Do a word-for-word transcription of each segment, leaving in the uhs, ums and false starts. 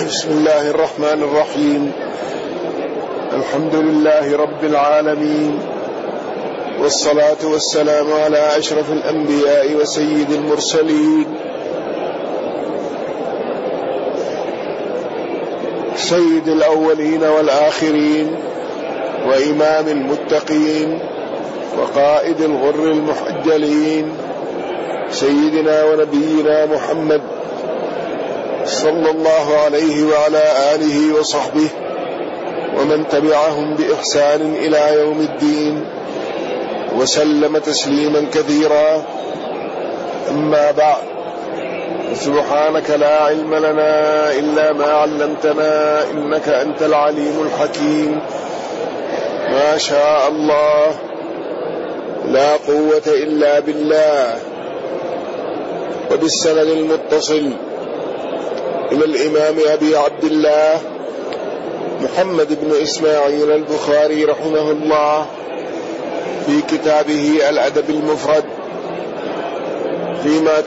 بسم الله الرحمن الرحيم. الحمد لله رب العالمين، والصلاة والسلام على أشرف الأنبياء وسيد المرسلين سيد الأولين والآخرين وإمام المتقين وقائد الغر المحجلين سيدنا ونبينا محمد صلى الله عليه وعلى آله وصحبه ومن تبعهم بإحسان إلى يوم الدين وسلم تسليما كثيرا. أما بعد، سبحانك لا علم لنا إلا ما علمتنا إنك أنت العليم الحكيم. ما شاء الله لا قوة إلا بالله. وبالسند المتصل إلى الإمام أبي عبد الله محمد بن إسماعيل البخاري رحمه الله في كتابه الأدب المفرد، فيما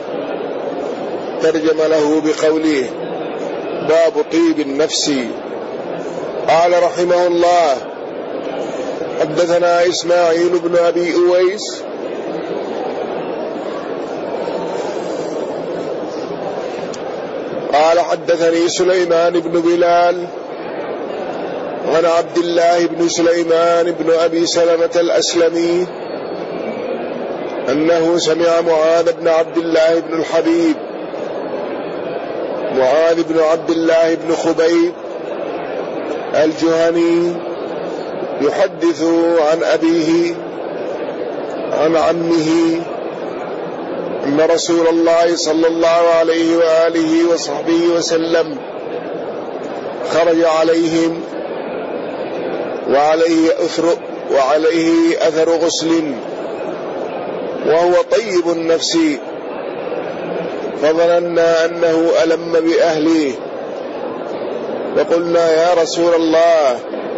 ترجم له بقوله باب طيب النفس. قال رحمه الله: حدثنا إسماعيل بن أبي أويس قال حدثني سليمان بن بلال عن عبد الله بن سليمان بن أبي سلمة الأسلمي أنه سمع معاذ بن عبد الله بن الحبيب معاذ بن عبد الله بن خبيب الجهني يحدث عن أبيه عن عمه أن رسول الله صلى الله عليه وآله وصحبه وسلم خرج عليهم وعليه أثر, وعليه أثر غسل وهو طيب النفس، فظننا أنه ألم بأهله، وقلنا يا رسول الله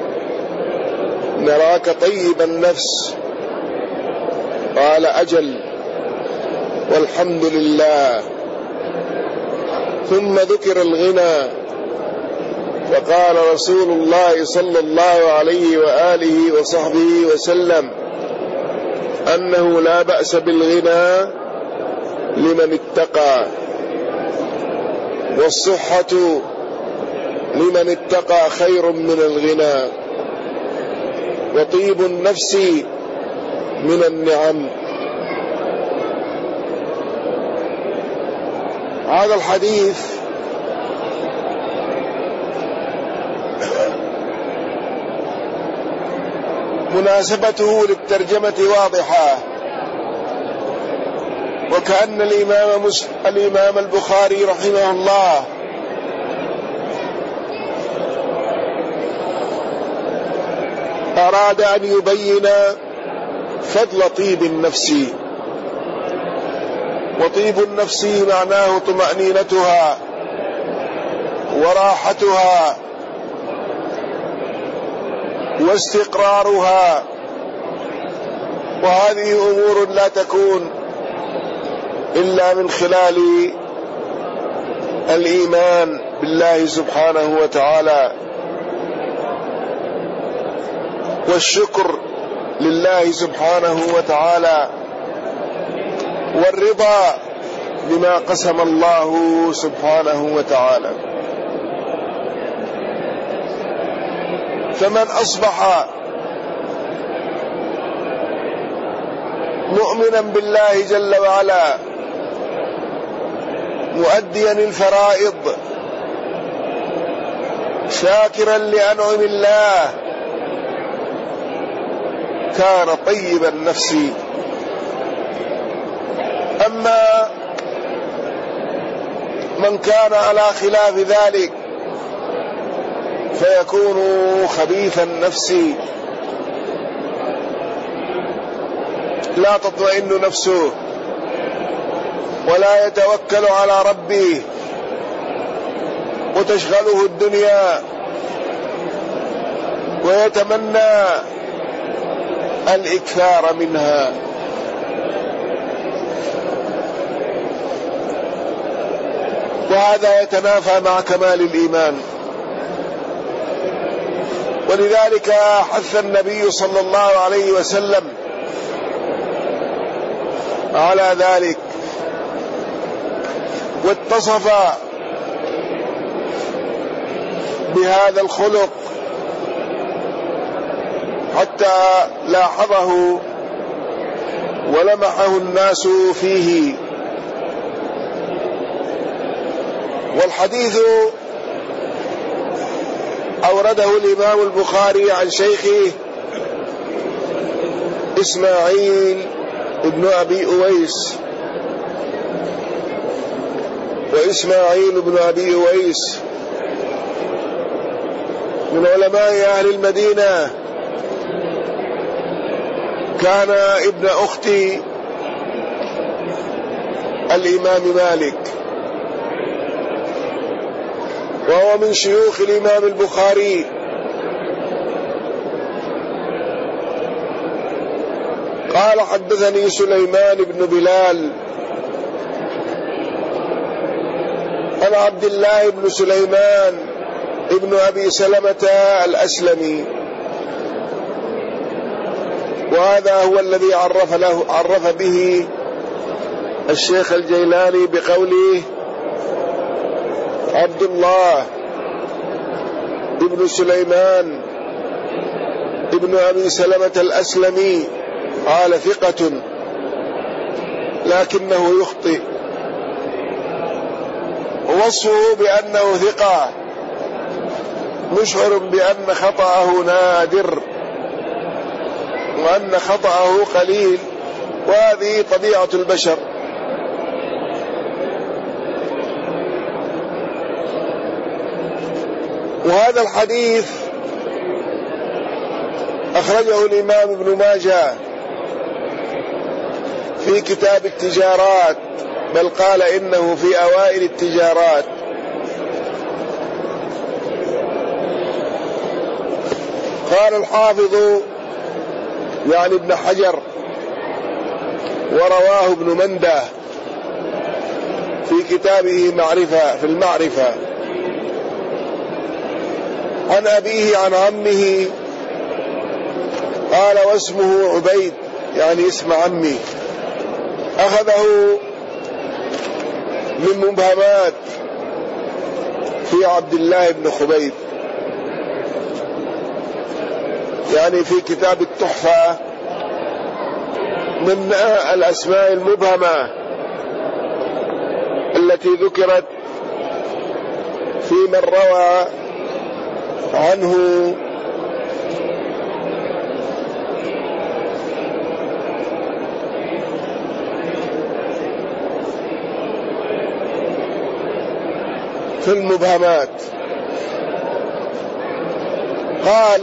نراك طيب النفس. قال: أجل والحمد لله. ثم ذكر الغنى، فقال رسول الله صلى الله عليه وآله وصحبه وسلم أنه لا بأس بالغنى لمن اتقى، والصحة لمن اتقى خير من الغنى، وطيب النفس من النعم. هذا الحديث مناسبته للترجمة واضحة، وكأن الإمام, الإمام البخاري رحمه الله أراد أن يبين فضل طيب النفس. وطيب النفس معناه طمأنينتها وراحتها واستقرارها، وهذه أمور لا تكون إلا من خلال الإيمان بالله سبحانه وتعالى والشكر لله سبحانه وتعالى والرضا بما قسم الله سبحانه وتعالى. فمن أصبح مؤمنا بالله جل وعلا مؤديا الفرائض شاكرا لأنعم الله كان طيب النفس. أما من كان على خلاف ذلك فيكون خبيث النفس، لا تطمئن نفسه ولا يتوكل على ربه، وتشغله الدنيا ويتمنى الإكثار منها. وهذا يتنافى مع كمال الإيمان. ولذلك حث النبي صلى الله عليه وسلم على ذلك، واتصف بهذا الخلق حتى لاحظه ولمحه الناس فيه. والحديث أورده الإمام البخاري عن شيخه إسماعيل ابن أبي أويس، وإسماعيل ابن أبي أويس من علماء أهل المدينة، كان ابن أخت الإمام مالك، وهو من شيوخ الإمام البخاري. قال حدثني سليمان بن بلال عن عبد الله بن سليمان ابن أبي سلمة الأسلمي، وهذا هو الذي عرف له عرف به الشيخ الجيلاني بقوله عبد الله ابن سليمان ابن أبي سلمة الأسلمي، قال ثقة لكنه يخطئ. ووصفه بأنه ثقة مشعر بأن خطأه نادر وأن خطأه قليل، وهذه طبيعة البشر. وهذا الحديث أخرجه الإمام ابن ماجه في كتاب التجارات، بل قال إنه في أوائل التجارات. قال الحافظ يعني ابن حجر ورواه ابن منده في كتابه معرفة في المعرفة عن أبيه عن عمه، قال واسمه عبيد يعني اسم عمي. أخذه من مبهمات في عبد الله بن خبيب، يعني في كتاب التحفة من الأسماء المبهمة التي ذكرت في من روى عنه في المبهمات. قال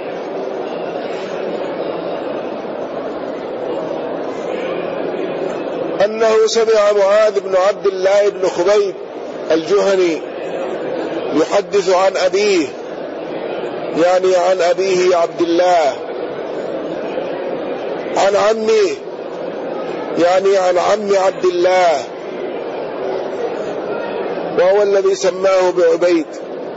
أنه سمع معاذ بن عبد الله بن خبيب الجهني يحدث عن أبيه، يعني عن أبيه عبد الله، عن عمه يعني عن عم عبد الله، وهو الذي سماه بعبيد.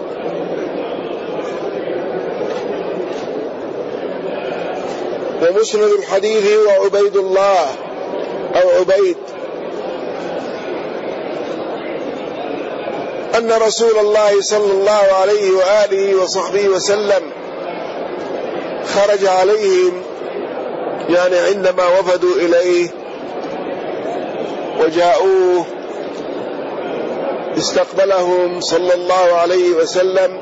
ومسند الحديث هو عبيد الله أو عبيد، أن رسول الله صلى الله عليه وآله وصحبه وسلم خرج عليهم، يعني عندما وفدوا إليه وجاءوه استقبلهم صلى الله عليه وسلم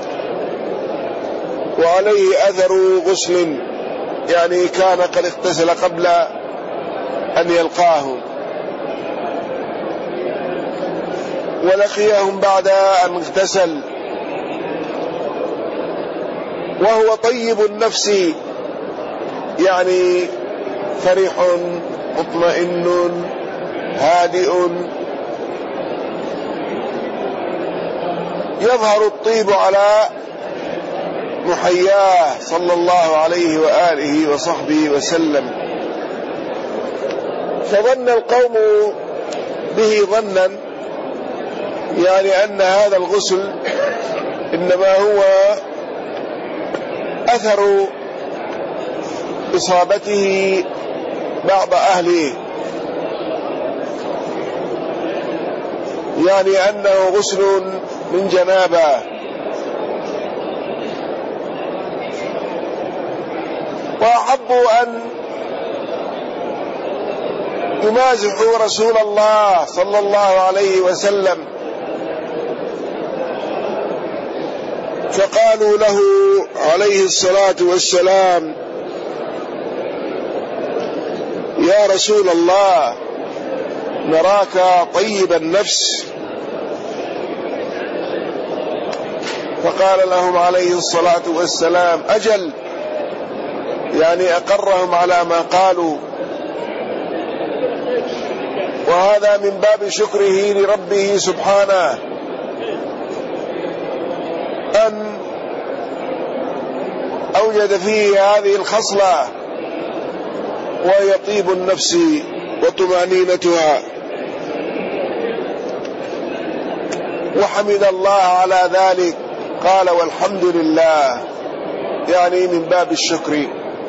وعليه أثر غسل، يعني كان قد اغتسل قبل أن يلقاهم، ولقيهم بعد أن اغتسل وهو طيب النفس، يعني فرح مطمئن هادئ، يظهر الطيب على محياه صلى الله عليه وآله وصحبه وسلم. فظن القوم به ظنا يعني أن هذا الغسل إنما هو أثر إصابته بعض أهله، يعني أنه غسل من جنابة. وأحبوا أن يمازحوا رسول الله صلى الله عليه وسلم، فقالوا له عليه الصلاة والسلام: يا رسول الله، نراك طيب النفس. فقال لهم عليه الصلاة والسلام: أجل، يعني أقرهم على ما قالوا، وهذا من باب شكره لربه سبحانه أن أوجد فيه هذه الخصلة، وهي طيب النفس وطمأنينتها. وحمد الله على ذلك، قال: والحمد لله، يعني من باب الشكر.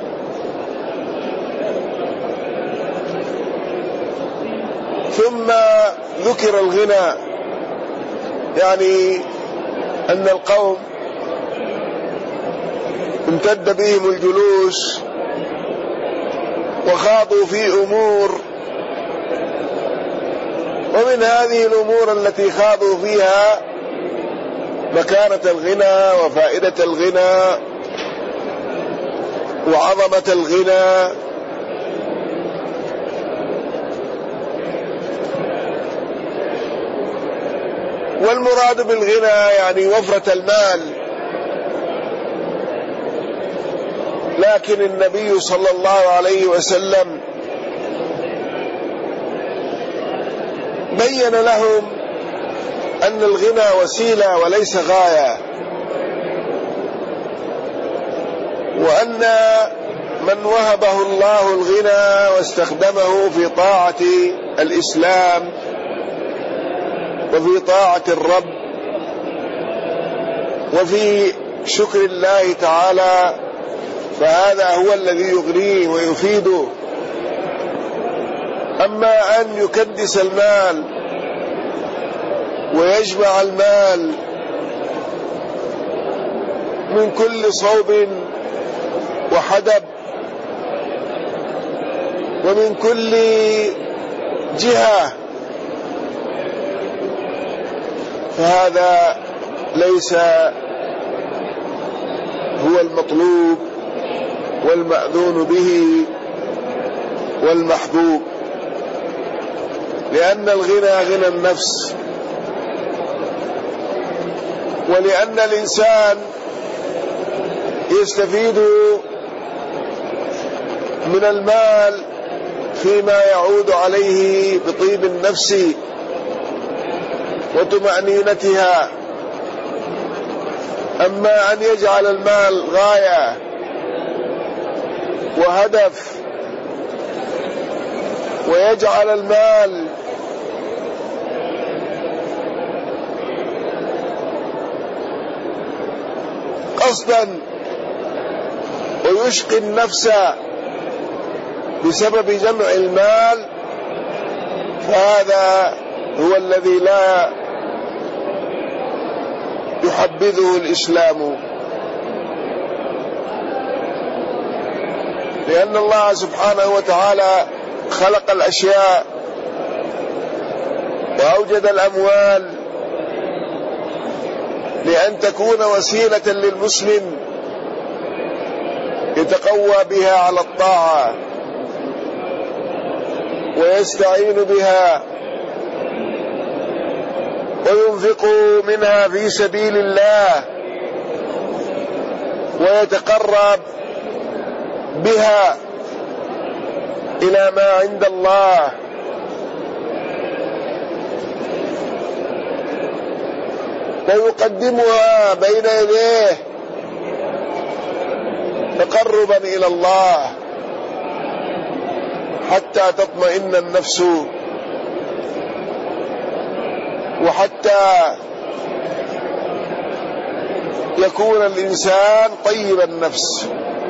ثم ذكر الغنى، يعني أن القوم امتد بهم الجلوس وخاضوا في أمور، ومن هذه الأمور التي خاضوا فيها مكانة الغنى وفائدة الغنى وعظمة الغنى. والمراد بالغنى يعني وفرة المال، لكن النبي صلى الله عليه وسلم بين لهم أن الغنى وسيلة وليس غاية، وأن من وهبه الله الغنى واستخدمه في طاعة الإسلام وفي طاعة الرب وفي شكر الله تعالى، فهذا هو الذي يغنيه ويفيده. أما أن يكدس المال ويجمع المال من كل صوب وحدب ومن كل جهة، فهذا ليس هو المطلوب والمأذون به والمحبوب، لأن الغنى غنى النفس، ولأن الإنسان يستفيد من المال فيما يعود عليه بطيب النفس وطمأنينتها. أما أن يجعل المال غاية وهدف، ويجعل المال قصدا ويشقي النفس بسبب جمع المال، فهذا هو الذي لا يحبذه الإسلام. لأن الله سبحانه وتعالى خلق الأشياء وأوجد الأموال لأن تكون وسيلة للمسلم يتقوى بها على الطاعة ويستعين بها وينفق منها في سبيل الله ويتقرب بها إلى ما عند الله. ويقدمها بين يديه تقربا إلى الله حتى تطمئن النفس وحتى يكون الإنسان طيب النفس.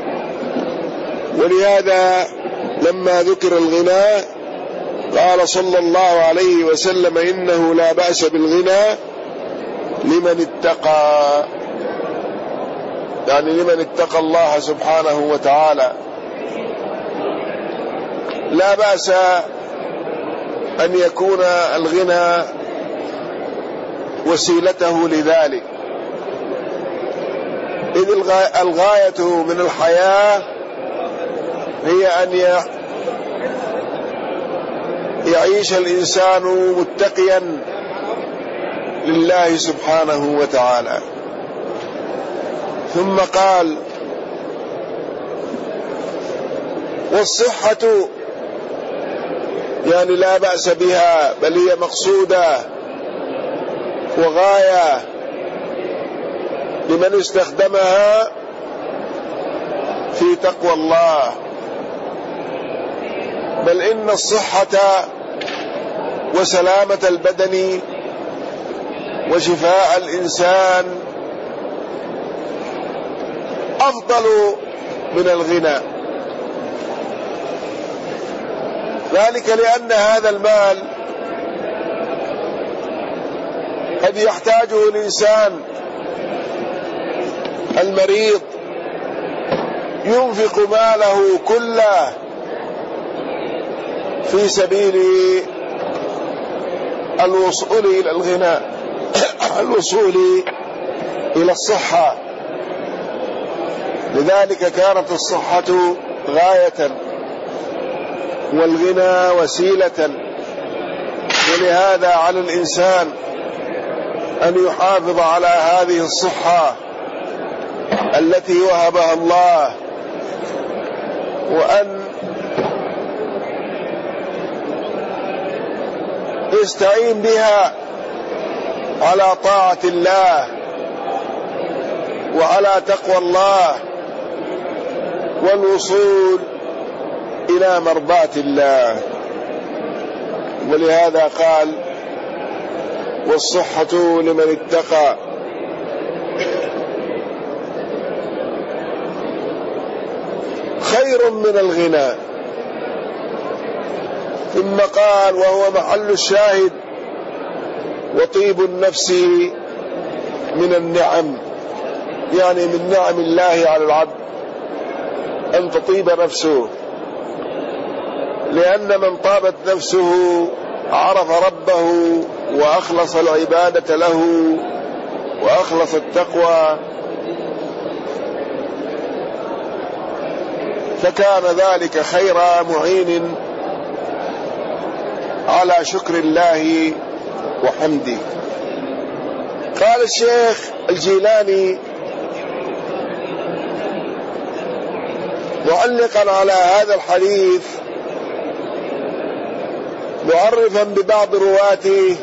ولهذا لما ذكر الغنى قال صلى الله عليه وسلم: إنه لا بأس بالغنى لمن اتقى، يعني لمن اتقى الله سبحانه وتعالى. لا بأس أن يكون الغنى وسيلته لذلك، إذ الغاية من الحياة هي أن يعيش الإنسان متقيا لله سبحانه وتعالى. ثم قال: والصحة يعني لا بأس بها، بل هي مقصودة وغاية لمن استخدمها في تقوى الله. بل إن الصحة وسلامة البدن وشفاء الإنسان أفضل من الغنى، ذلك لأن هذا المال قد يحتاجه الإنسان المريض، ينفق ماله كله في سبيل الوصول إلى الغنى، الوصول إلى الصحة. لذلك كانت الصحة غاية والغنى وسيلة. ولهذا على الإنسان أن يحافظ على هذه الصحة التي وهبها الله، وأن يستعين بها على طاعة الله وعلى تقوى الله والوصول إلى مرضاة الله. ولهذا قال: والصحة لمن اتقى. خير من الغنى. ثم قال: وهو محل الشاهد: وطيب النفس من النعم، يعني من نعم الله على العبد أن تطيب نفسه، لأن من طابت نفسه عرف ربه وأخلص العبادة له وأخلص التقوى، فكان ذلك خير معين على شكر الله وحمده. قال الشيخ الجيلاني معلقا على هذا الحديث معرفا ببعض رواته،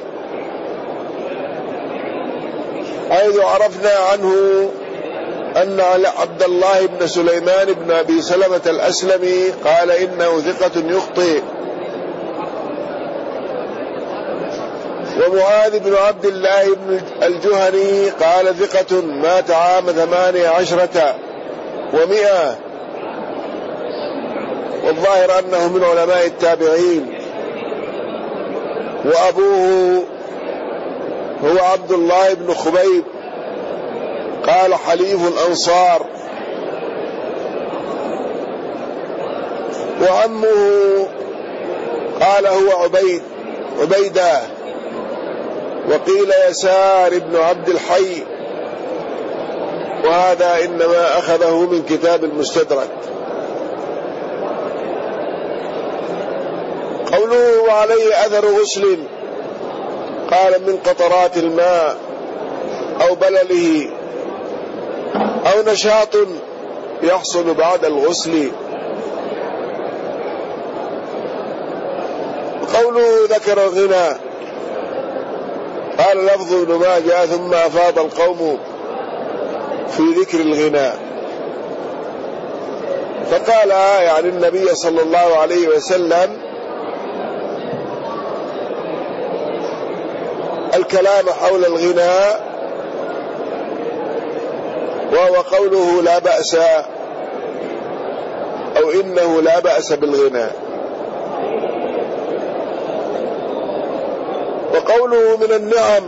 حيث عرفنا عنه أن عبد الله بن سليمان بن أبي سلمة الأسلمي قال: إنه ثقة يخطئ. ومعاذ بن عبد الله بن الجهني قال: ثقة مات عام ثمانية عشرة ومئة، والظاهر أنه من علماء التابعين. وأبوه هو عبد الله بن خبيب قال: حليف الأنصار. وعمه قال: هو عبيد عبيدة، وقيل يسار بن عبد الحي، وهذا إنما أخذه من كتاب المستدرك. قوله: وعليه أثر غسل، قال: من قطرات الماء أو بلله أو نشاط يحصل بعد الغسل. قوله: ذكر الغنى، قال لفظ ابن ماجه: ثم أفاض القوم في ذكر الغنى، فقال يعني النبي صلى الله عليه وسلم: الكلام حول الغناء، وهو قوله لا بأس أو إنه لا بأس بالغناء. وقوله من النعم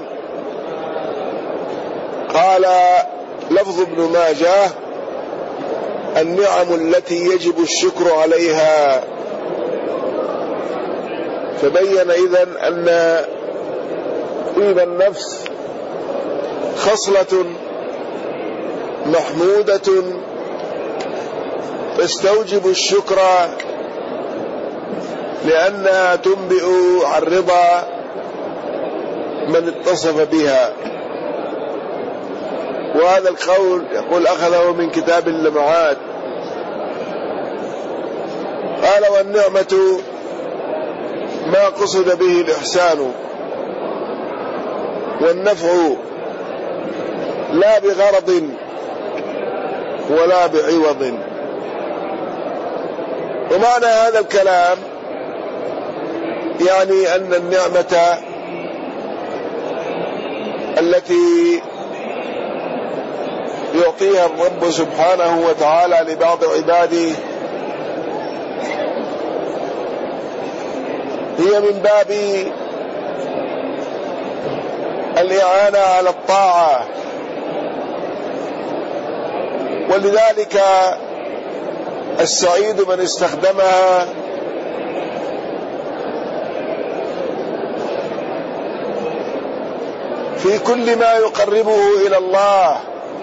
قال لفظ ابن ماجه النعم التي يجب الشكر عليها، فبين إذن أن طيب النفس خصلة محمودة تستوجب الشكر، لأنها تنبئ عن رضا من اتصف بها. وهذا القول يقول أخذه من كتاب اللمعات. قال والنعمة ما قصد به الإحسان والنفع لا بغرض ولا بعوض. ومعنى هذا الكلام يعني أن النعمة التي يعطيها الرب سبحانه وتعالى لبعض عباده هي من باب الإعانة على الطاعة، ولذلك السعيد من استخدمها في كل ما يقربه إلى الله،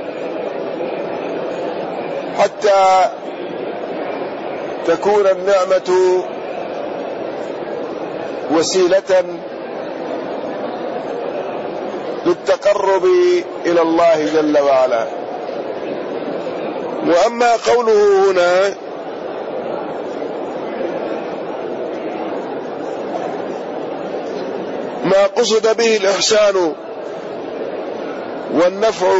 حتى تكون النعمة وسيلة للتقرب إلى الله جل وعلا. وأما قوله هنا ما قصد به الإحسان والنفع،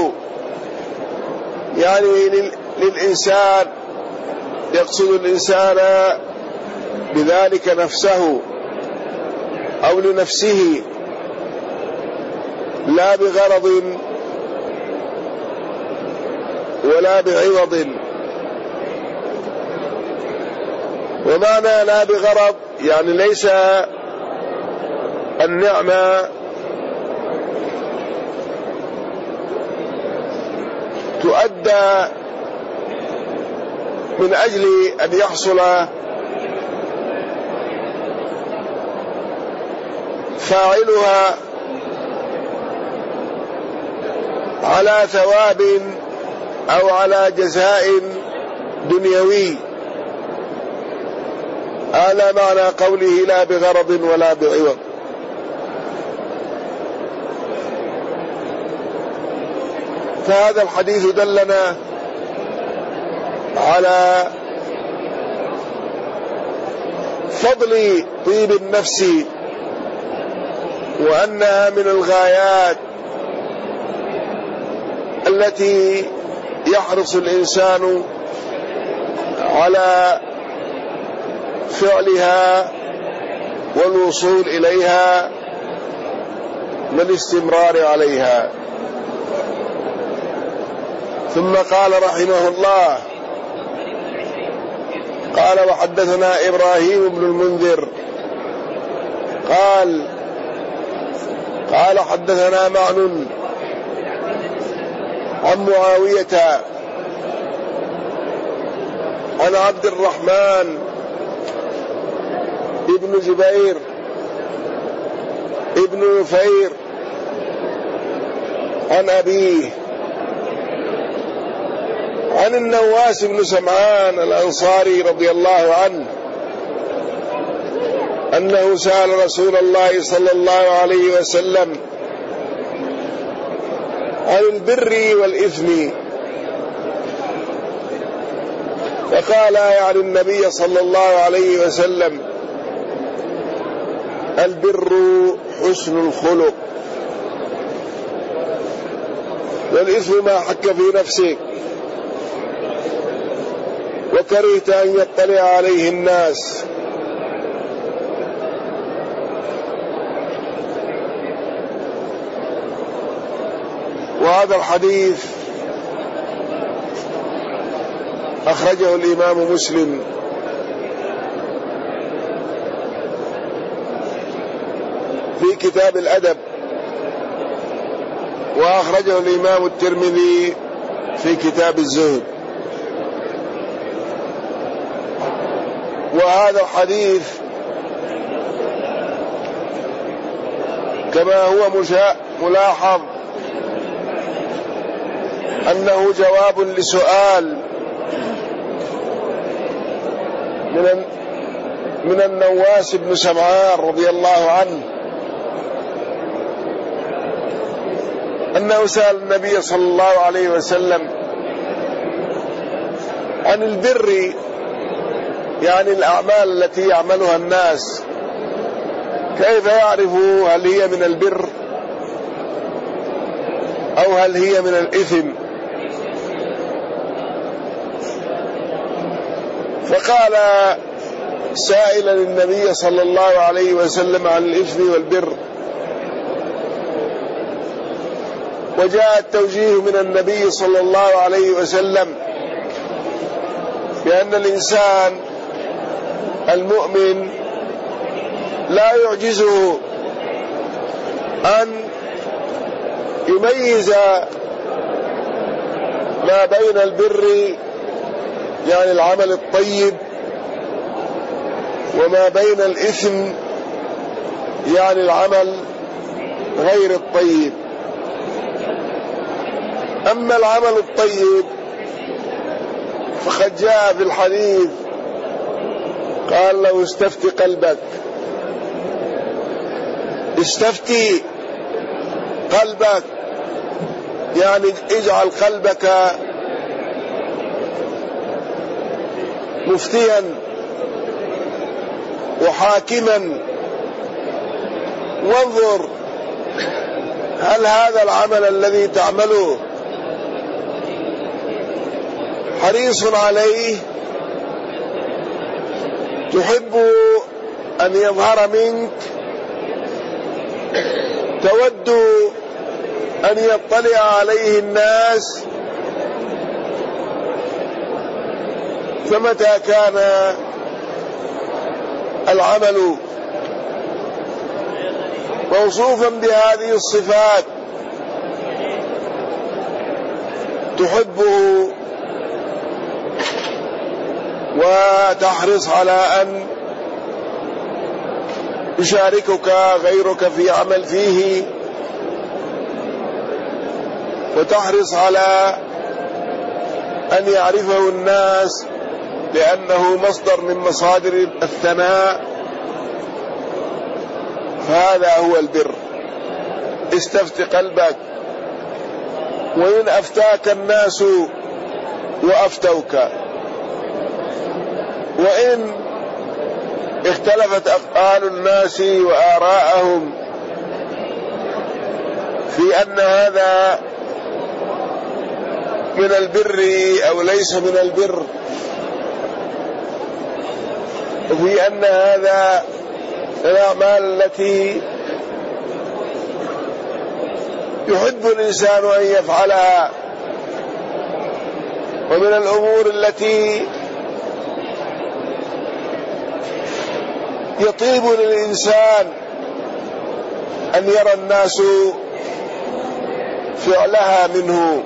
يعني للإنسان يقصد الإنسان بذلك نفسه أو لنفسه لا بغرض ولا بعوض. ومعنى لا بغرض يعني ليس النعمة تؤدى من أجل أن يحصل فاعلها على ثواب أو على جزاء دنيوي. هذا معنى قوله لا بغرض ولا بعوض. فهذا الحديث دلنا على فضل طيب النفس، وأنها من الغايات التي يحرص الإنسان على فعلها والوصول إليها والاستمرار عليها. ثم قال رحمه الله قال وحدثنا إبراهيم بن المنذر قال قال حدثنا معن عن معاوية عن عبد الرحمن ابن جبير ابن نفير عن أبيه عن النواس بن سمعان الأنصاري رضي الله عنه أنه سأل رسول الله صلى الله عليه وسلم عن البر والإثم، فقال يعني النبي صلى الله عليه وسلم البر حسن الخلق، والإثم ما حك في نفسك وكرهت أن يطلع عليه الناس. وهذا الحديث أخرجه الإمام مسلم في كتاب الأدب، وأخرجه الإمام الترمذي في كتاب الزهد. وهذا الحديث كما هو ملاحظ أنه جواب لسؤال من من النواس بن سمعان رضي الله عنه، أنه سأل النبي صلى الله عليه وسلم عن البر، يعني الأعمال التي يعملها الناس، كيف يعرفوا هل هي من البر أو هل هي من الإثم؟ فقال سائلا النبي صلى الله عليه وسلم عن الإثم والبر، وجاء التوجيه من النبي صلى الله عليه وسلم بأن الإنسان المؤمن لا يعجزه أن يميز ما بين البر يعني العمل الطيب وما بين الإثم يعني العمل غير الطيب. أما العمل الطيب فقد جاء في الحديث قال له استفتي قلبك، استفتي قلبك يعني اجعل قلبك مفتيا وحاكما، وانظر هل هذا العمل الذي تعمله حريص عليه، تحب أن يظهر منك، تود أن يطلع عليه الناس. فمتى كان العمل موصوفا بهذه الصفات تحبه وتحرص على أن يشاركك غيرك في عمل فيه، وتحرص على أن يعرفه الناس لأنه مصدر من مصادر الثناء، فهذا هو البر. استفت قلبك، وإن أفتاك الناس وأفتوك، وإن اختلفت أقوال الناس وآراءهم في أن هذا من البر أو ليس من البر، وفي أن هذا الأعمال التي يحب الإنسان أن يفعلها، ومن الأمور التي يطيب للإنسان أن يرى الناس فعلها منه،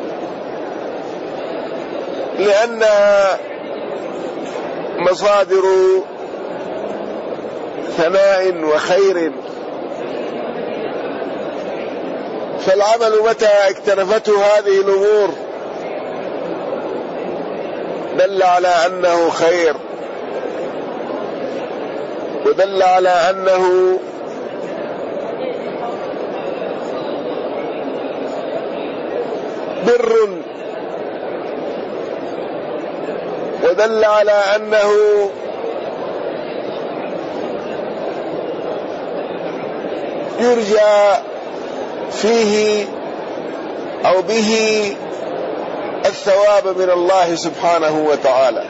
لأنها مصادر ثناء وخير. فالعمل متى اكتنفته هذه الأمور دل على أنه خير، ودل على أنه بر، ودل على أنه يرجى فيه أو به الثواب من الله سبحانه وتعالى.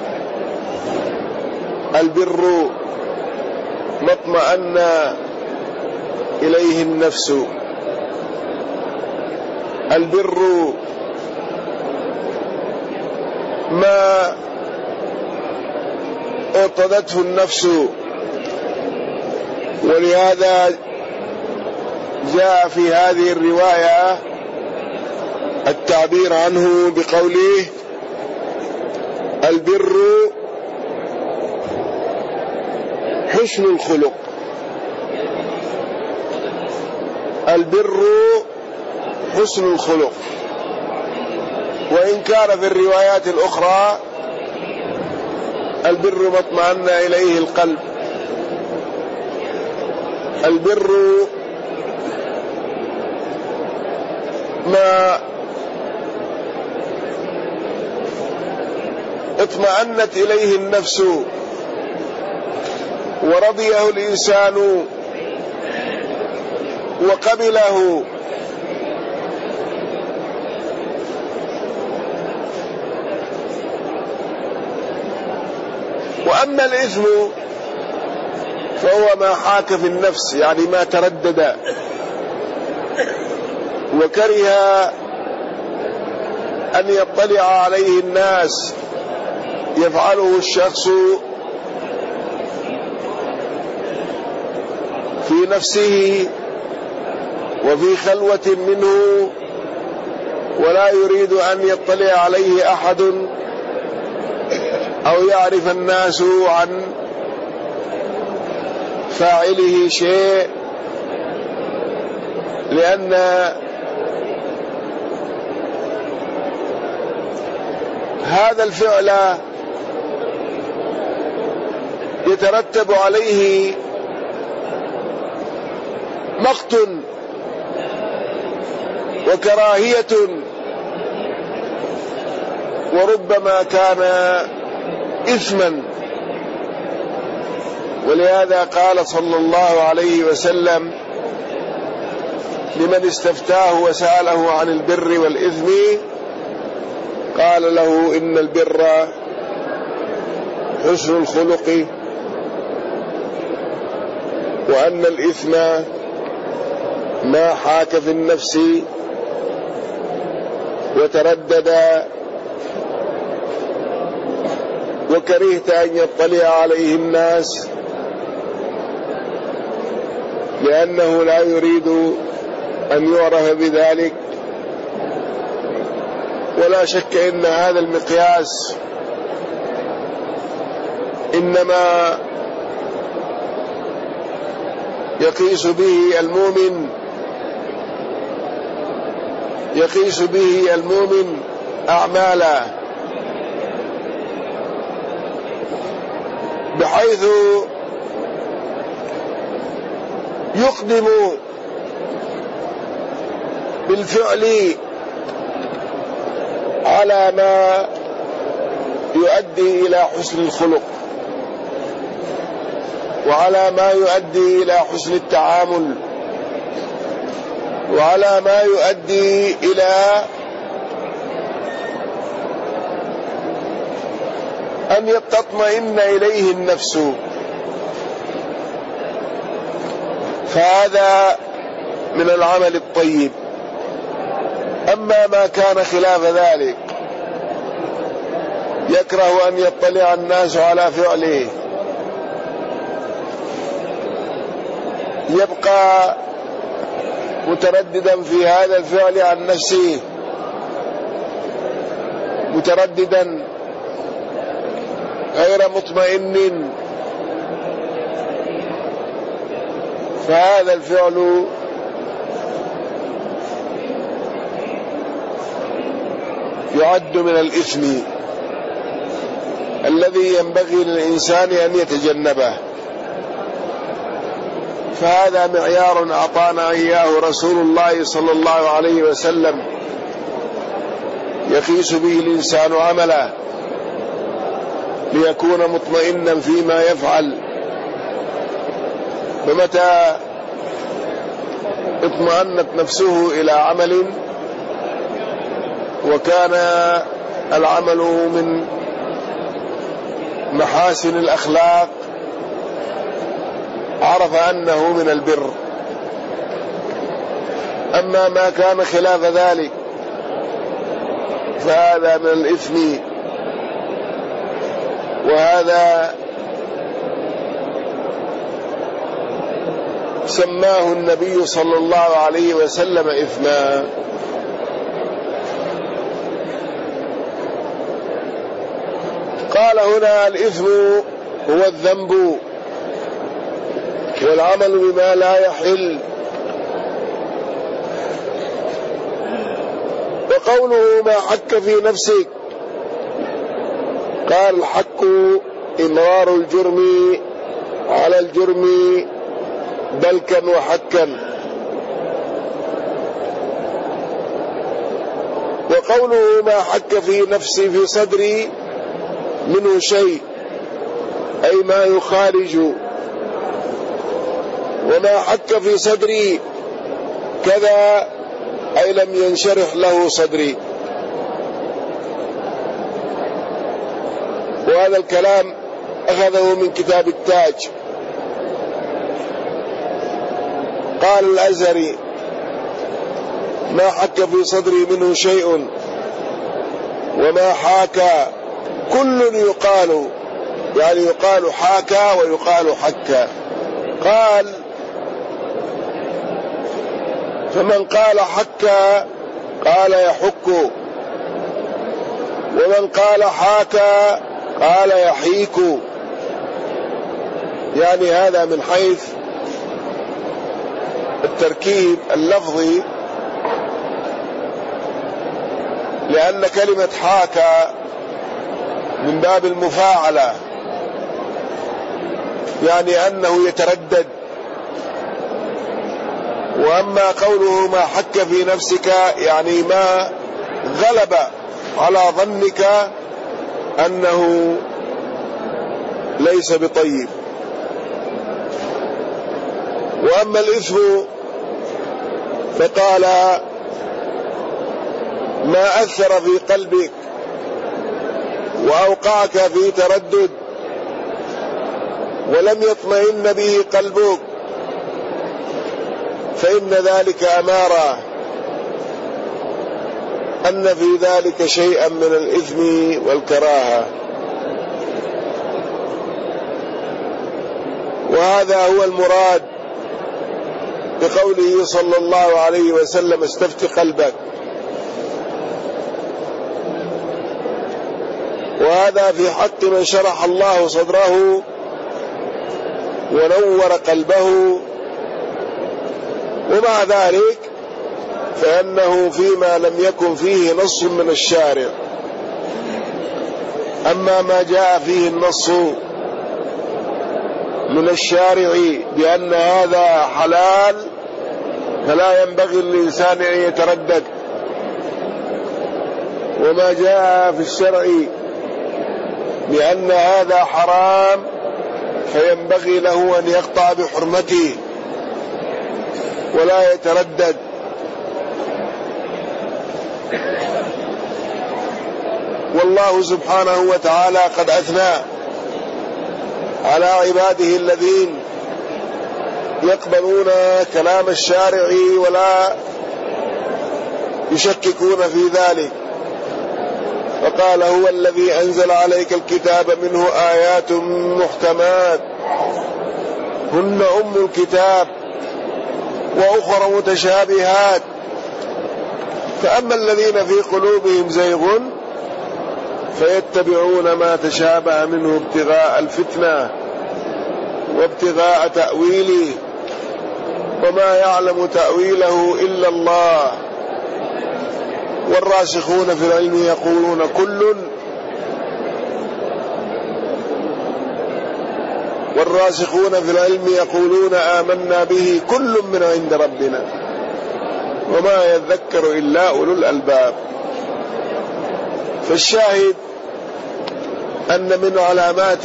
البر ما اطمأن إليه النفس، البر ما ارتضته النفس، ولهذا جاء في هذه الرواية التعبير عنه بقوله البر حسن الخلق. البر حسن الخلق، وإن كان في الروايات الأخرى البر ما اطمأن إليه القلب. البر ما اطمأنت إليه النفس ورضيه الإنسان وقبله. وأما الإثم فهو ما حاك في النفس، يعني ما تردد وكره أن يطلع عليه الناس، يفعله الشخص في نفسه وفي خلوة منه، ولا يريد أن يطلع عليه أحد أو يعرف الناس عن فاعله شيء، لأن هذا الفعل يترتب عليه مقت وكراهية، وربما كان إثما. ولهذا قال صلى الله عليه وسلم لمن استفتاه وسأله عن البر والإثم، قال له إن البر حسن الخلق، وأن الإثم ما حاك في النفس وتردد وكرهت أن يطلع عليه الناس، لأنه لا يريد أن يعرف بذلك. ولا شك إن هذا المقياس إنما يقيس به المؤمن يقيس به المؤمن أعماله، بحيث يقدم بالفعل على ما يؤدي إلى حسن الخلق، وعلى ما يؤدي إلى حسن التعامل، وعلى ما يؤدي إلى أن تطمئن إليه النفس. فهذا من العمل الطيب. أما ما كان خلاف ذلك، يكره أن يطلع الناس على فعله، يبقى مترددا في هذا الفعل عن نفسه، مترددا غير مطمئن، فهذا الفعل يعد من الإثم الذي ينبغي للإنسان أن يتجنبه. فهذا معيار أعطانا إياه رسول الله صلى الله عليه وسلم يقيس به الإنسان عمله ليكون مطمئنا فيما يفعل. فمتى اطمأنت نفسه إلى عمل وكان العمل من محاسن الأخلاق، عرف أنه من البر. أما ما كان خلاف ذلك فهذا من الإثم. وهذا سماه النبي صلى الله عليه وسلم إثما. قال هنا الإثم هو الذنب والعمل بما لا يحل. وقوله ما حك في نفسك، قال الحك إمرار الجرم على الجرم دلكا وحكا. وقوله ما حك في نفسي في صدري منه شيء، أي ما يخارج. وما حك في صدري كذا، أي لم ينشرح له صدري. وهذا الكلام أخذه من كتاب التاج. قال الأزهري ما حك في صدري منه شيء وما حاك كل يقال، يعني يقال حاكى ويقال حكى. قال فمن قال حكى قال يحك، ومن قال حاكى قال يحيك. يعني هذا من حيث التركيب اللفظي، لأن كلمة حاكى من باب المفاعلة، يعني أنه يتردد. وأما قوله ما حك في نفسك، يعني ما غلب على ظنك أنه ليس بطيب. وأما الإثم فقال ما أثر في قلبك وأوقعك في تردد ولم يطمئن به قلبك، فإن ذلك أمارة أن في ذلك شيئا من الإثم والكراهة. وهذا هو المراد بقوله صلى الله عليه وسلم استفت قلبك. وهذا في حق من شرح الله صدره ونور قلبه. ومع ذلك فإنه فيما لم يكن فيه نص من الشارع. أما ما جاء فيه النص من الشارع بأن هذا حلال فلا ينبغي للإنسان أن يتردد. وما جاء في الشرع بأن هذا حرام فينبغي له أن يقطع بحرمته ولا يتردد. والله سبحانه وتعالى قد أثنى على عباده الذين يقبلون كلام الشارع ولا يشككون في ذلك. فقال هو الذي أنزل عليك الكتاب منه آيات محكمات هن أم الكتاب وأخر متشابهات، فأما الذين في قلوبهم زيغ فيتبعون ما تشابه منه ابتغاء الفتنة وابتغاء تأويله وما يعلم تأويله إلا الله. والراسخون في العلم يقولون كل والراسخون في العلم يقولون آمنا به كل من عند ربنا وما يذكر إلا أولو الألباب. فالشاهد أن من علامات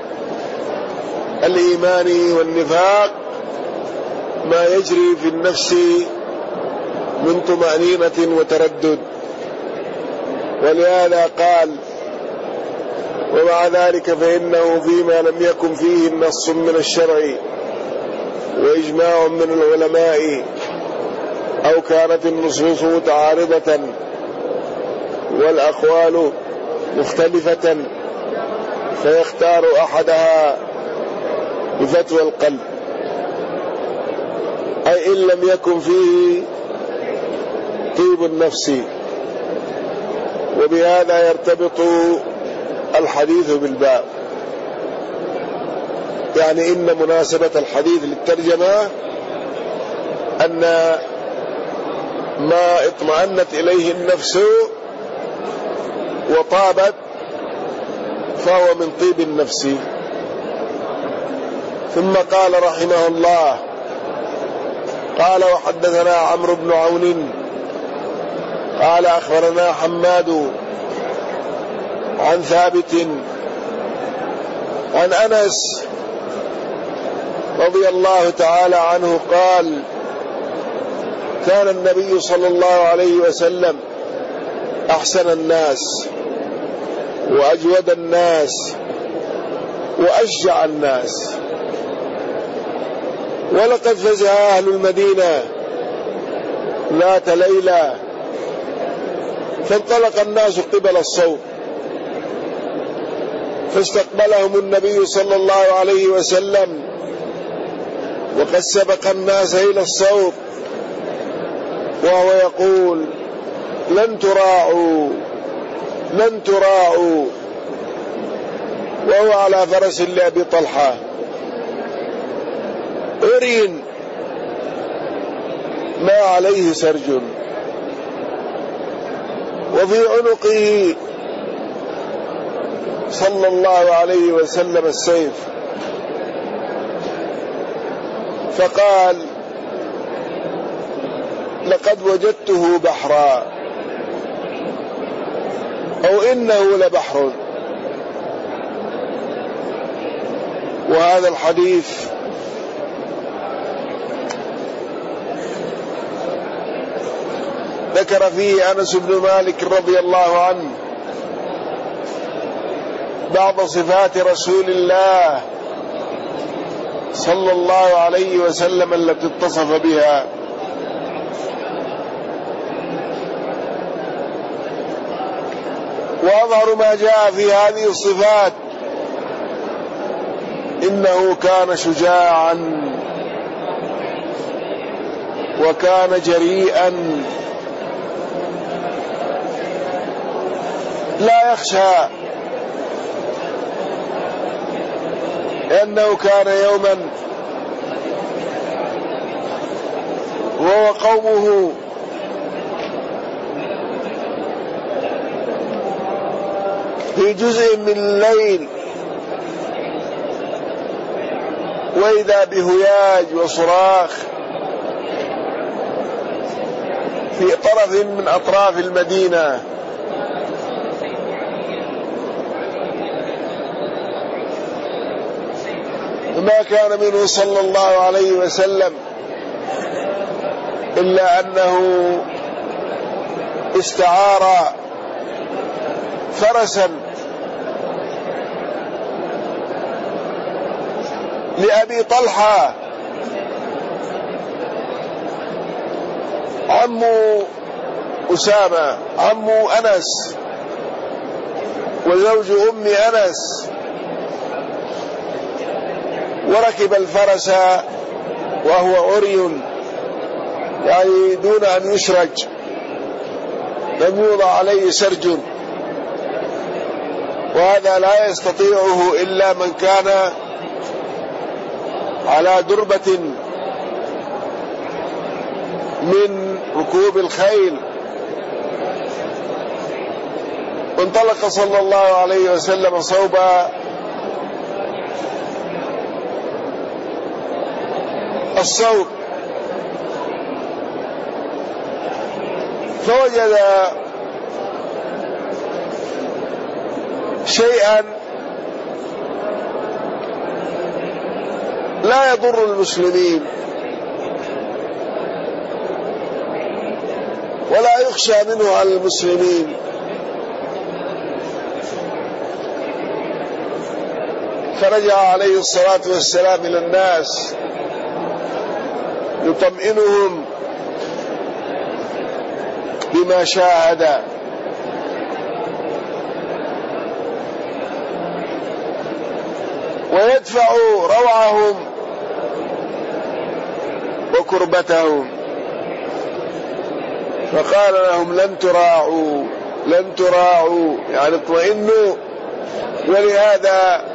الإيمان والنفاق ما يجري في النفس من طمأنينة وتردد. ولهذا قال ومع ذلك فإنه فيما لم يكن فيه النص من الشرع وإجماع من العلماء أو كانت النصوص متعارضة والأقوال مختلفة فيختار أحدها بفتوى القلب، أي إن لم يكن فيه طيب النفس. وبهذا يرتبط الحديث بالباب، يعني إن مناسبة الحديث للترجمة أن ما اطمأنت إليه النفس وطابت فهو من طيب النفس. ثم قال رحمه الله: قال وحدثنا عمرو بن عون قال أخبرنا حماد عن ثابت عن أنس رضي الله تعالى عنه قال: كان النبي صلى الله عليه وسلم أحسن الناس وأجود الناس وأشجع الناس، ولقد فزع أهل المدينة ذات ليلة فانطلق الناس قبل الصوت، فاستقبلهم النبي صلى الله عليه وسلم وقد سبق الناس إلى الصوت وهو يقول: لن تراعوا لن تراعوا، وهو على فرس لأبي طلحة عري ما عليه سرج، وفي عنقه صلى الله عليه وسلم السيف. فقال: لقد وجدته بحرا، أو إنه لبحر. وهذا الحديث ذكر فيه أنس بن مالك رضي الله عنه بعض صفات رسول الله صلى الله عليه وسلم التي اتصف بها، وأظهر ما جاء في هذه الصفات إنه كان شجاعا وكان جريئا لا يخشى، لأنه كان يوما وهو قومه في جزء من الليل وإذا بهياج وصراخ في طرف من أطراف المدينة، ما كان منه صلى الله عليه وسلم إلا أنه استعار فرسا لأبي طلحة عم أسامة عم أنس وزوج أم أنس، وركب الفرس وهو عري، يعني دون أن يسرج، لم يوضع عليه سرج، وهذا لا يستطيعه إلا من كان على دربة من ركوب الخيل. وانطلق صلى الله عليه وسلم صوب الصوت، فوجد شيئا لا يضر المسلمين ولا يخشى منه على المسلمين، فرجع عليه الصلاة والسلام إلى الناس يطمئنهم بما شاهد، ويدفع روعهم وكربتهم. فقال لهم لن تراعوا لن تراعوا يعني اطمئنوا. ولهذا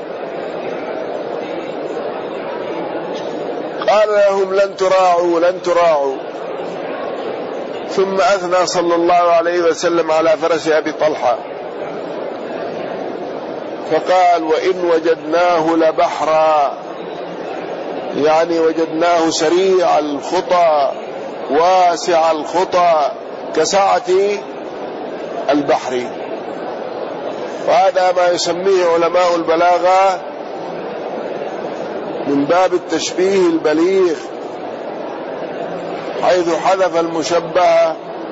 قال لهم لن تراعوا لن تراعوا. ثم أثنى صلى الله عليه وسلم على فرس أبي طلحة فقال وإن وجدناه لبحرا، يعني وجدناه سريع الخطى واسع الخطى كسعة البحر. وهذا ما يسميه علماء البلاغة من باب التشبيه البليغ، حيث حذف المشبه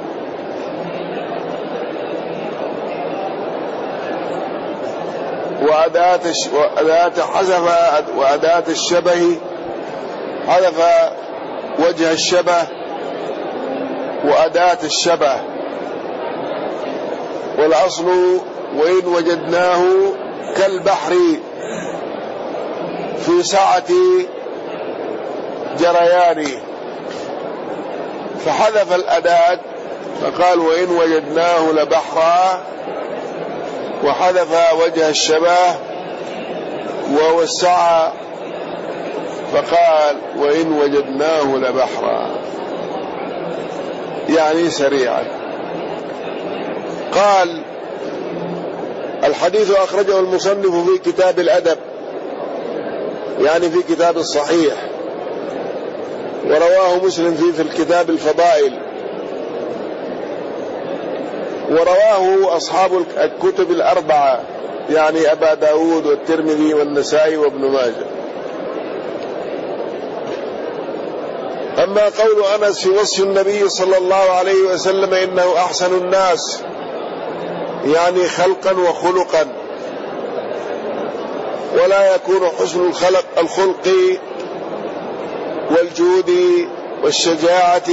وأداة وأداة حذف وأداة الشبه، حذف وجه الشبه وأداة الشبه. والأصل وإن وجدناه كالبحر في سعة جريانه، فحذف الأداة فقال وإن وجدناه لبحرا، وحذف وجه الشبه ووسع فقال وإن وجدناه لبحرا، يعني سريعا. قال الحديث أخرجه المصنف في كتاب الأدب، يعني في كتاب الصحيح، ورواه مسلم فيه في الكتاب الفضائل، ورواه أصحاب الكتب الأربعة، يعني أبا داود والترمذي والنسائي وابن ماجه. أما قول أنس في وصف النبي صلى الله عليه وسلم إنه أحسن الناس، يعني خلقا وخلقا، ولا يكون حسن الخلق الخلق والجود والشجاعة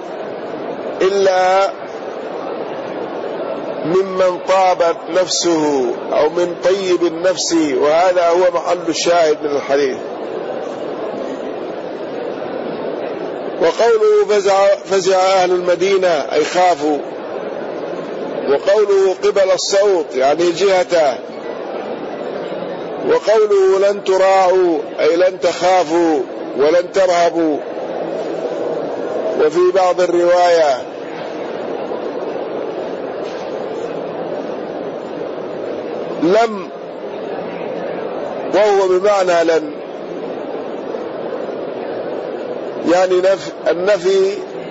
إلا ممن طابت نفسه أو من طيب النفس، وهذا هو محل الشاهد من الحديث. وقوله فزع, فزع أهل المدينة أي خافوا. وقوله قبل الصوت يعني جهته. وقوله لن تراعوا أي لن تخافوا ولن ترهبوا. وفي بعض الرواية لم، وهو بمعنى لن، يعني نفي النفي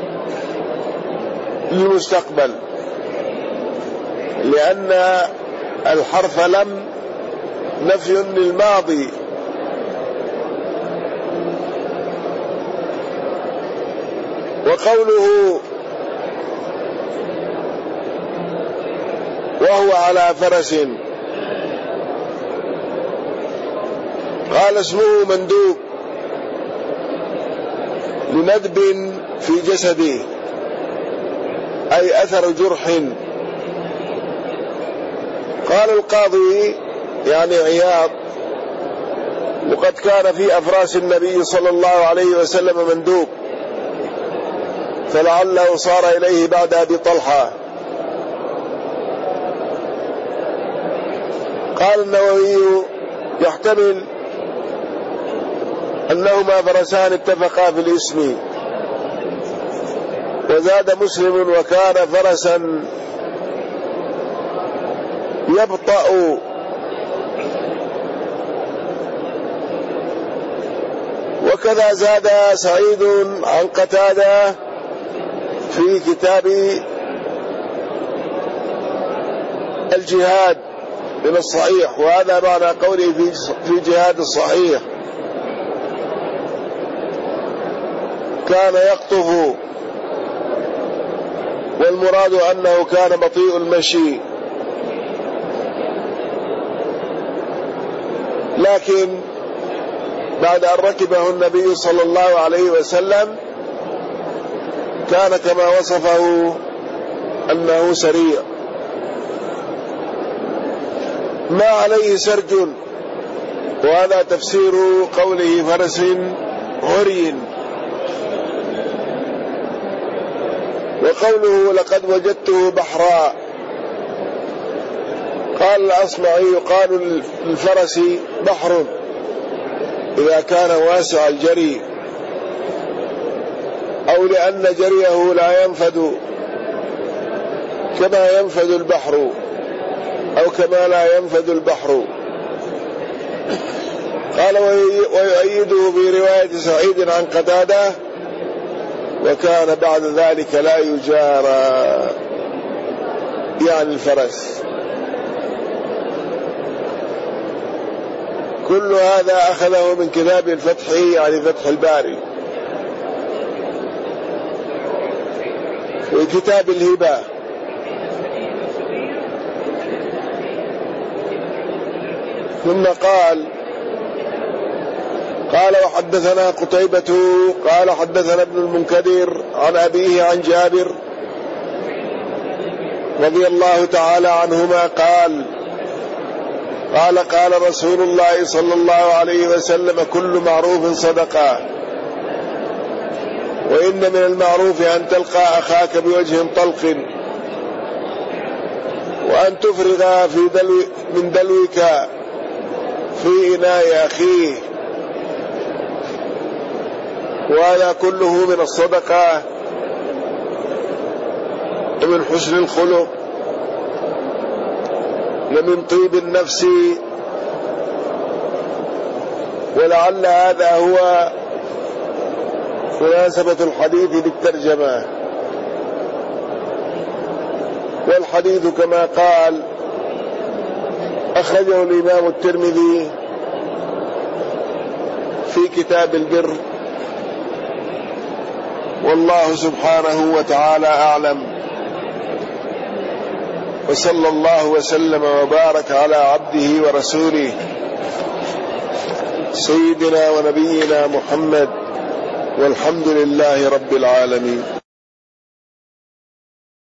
للمستقبل، لأن الحرف لم نفي للماضي. وقوله وهو على فرس قال اسمه مندوب لندب في جسده أي أثر جرح. قال القاضي يعني عياض وقد كان في أفراس النبي صلى الله عليه وسلم مندوب، فلعله صار إليه بعد أبي طلحة. قال النووي يحتمل أنهما فرسان اتفقا في الاسم. وزاد مسلم وكان فرسا يبطأ. وكذا زاد سعيد عن قتادة في كتاب الجهاد من الصحيح، وهذا معنى قوله في جهاد الصحيح كان يقطف، والمراد أنه كان بطيء المشي. لكن بعد أن ركبه النبي صلى الله عليه وسلم كان كما وصفه أنه سريع ما عليه سرج وهذا تفسير قوله فرس عري. وقوله لقد وجدته بحرا، قال الأصمعي يقال للفرس بحر إذا كان واسع الجري، أو لأن جريه لا ينفد كما ينفد البحر، أو كما لا ينفد البحر. قال ويؤيده في رواية سعيد عن قتادة وكان بعد ذلك لا يجارى، يعني الفرس. كل هذا أخذه من كتاب الفتح، يعني فتح الباري. وكتاب الهبة ثم قال قال وحدثنا قتيبة قال حدثنا ابن المنكدر عن أبيه عن جابر رضي الله تعالى عنهما قال قال قال رسول الله صلى الله عليه وسلم كل معروف صدقة، وإن من المعروف أن تلقى أخاك بوجه طلق، وأن تفرغ في دلو من دلوك في إناء أخيه، وهذا كله من الصدقة ومن حسن الخلق ومن طيب النفس. ولعل هذا هو مناسبة الحديث بالترجمة. والحديث كما قال أخرجه الإمام الترمذي في كتاب البر، والله سبحانه وتعالى أعلم، وصلى الله وسلم وبارك على عبده ورسوله سيدنا ونبينا محمد، والحمد لله رب العالمين.